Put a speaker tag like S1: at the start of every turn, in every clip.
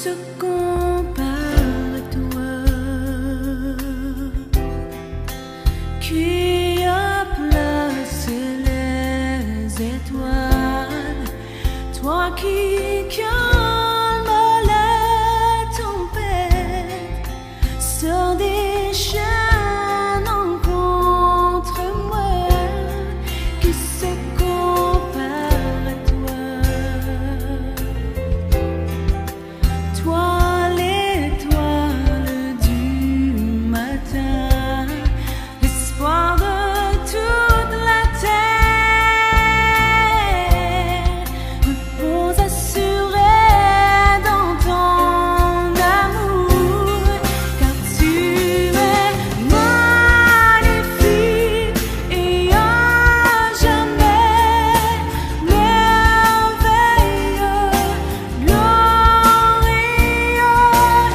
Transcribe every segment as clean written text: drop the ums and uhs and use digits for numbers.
S1: se compare à toi, qui a placé les étoiles, toi qui calmes la tempête, sors des chaînes contre moi, qui se compare à toi. Toi l'étoile du matin, l'espoir de toute la terre, repose assuré dans ton amour, car tu es magnifique et à jamais merveilleux, glorieux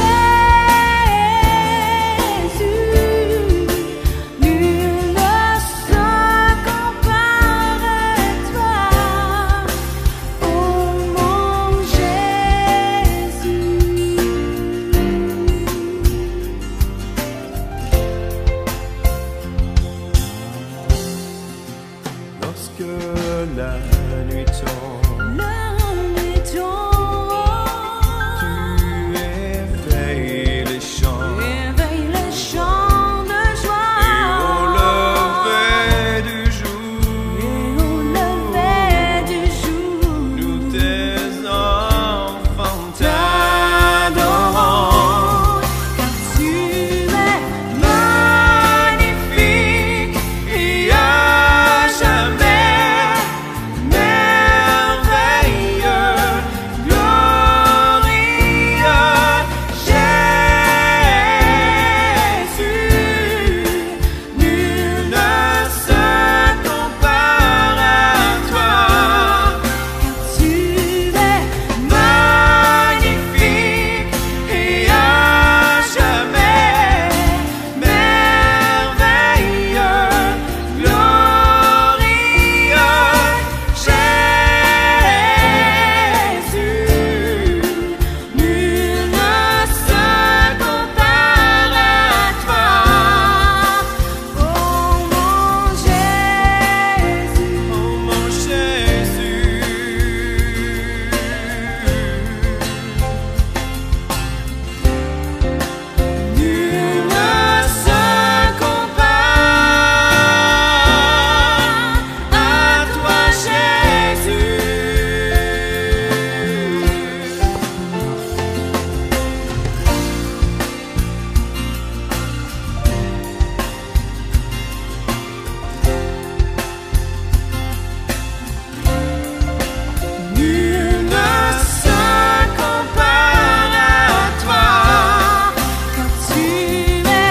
S1: Jésus. Nul ne se compare à toi, oh mon Jésus.
S2: Lorsque la nuit tombe,
S1: La nuit tombe,
S2: tu éveilles les chants,
S1: éveille les chants de
S2: et au
S1: joie,
S2: lever du
S1: et
S2: jour,
S1: au lever du jour,
S2: nous tes enfants t'adorons,
S1: car tu es magnifique
S2: et à jamais merveilleux, glorieux Jésus. Nul ne se compare à toi,
S1: car tu es
S2: magnifique et à jamais merveilleux, glorieux Jésus. Nul ne se compare à toi,
S1: oh mon Jésus.
S2: oh mon Jésus. Nul ne se compare à toi, Jésus. Nul ne se compare à toi,
S1: Car tu es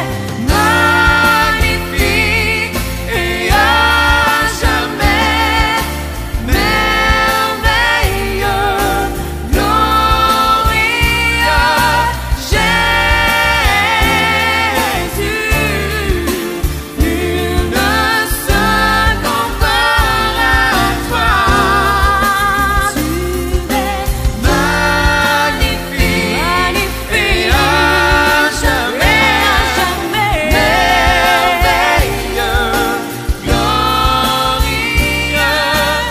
S2: magnifique et à jamais merveilleux, glorieux Jésus. Nul ne se compare à toi,
S1: tu es
S2: magnifique et à jamais merveilleux, glorieux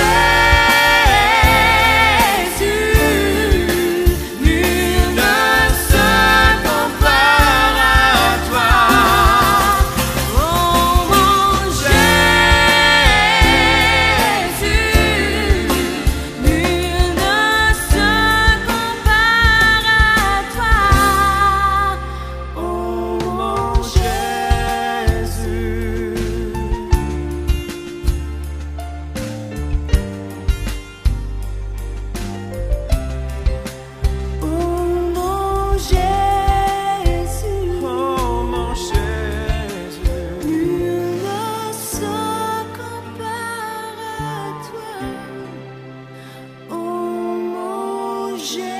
S2: Jésus. Nul ne se compare à toi,
S1: oh mon
S2: Jésus.
S1: Nul ne se compare à toi, oh mon
S2: Jésus.
S1: oh mon Jésus.
S2: Oh mon Jésus.
S1: Nul ne se compare à toi, oh mon Jésus.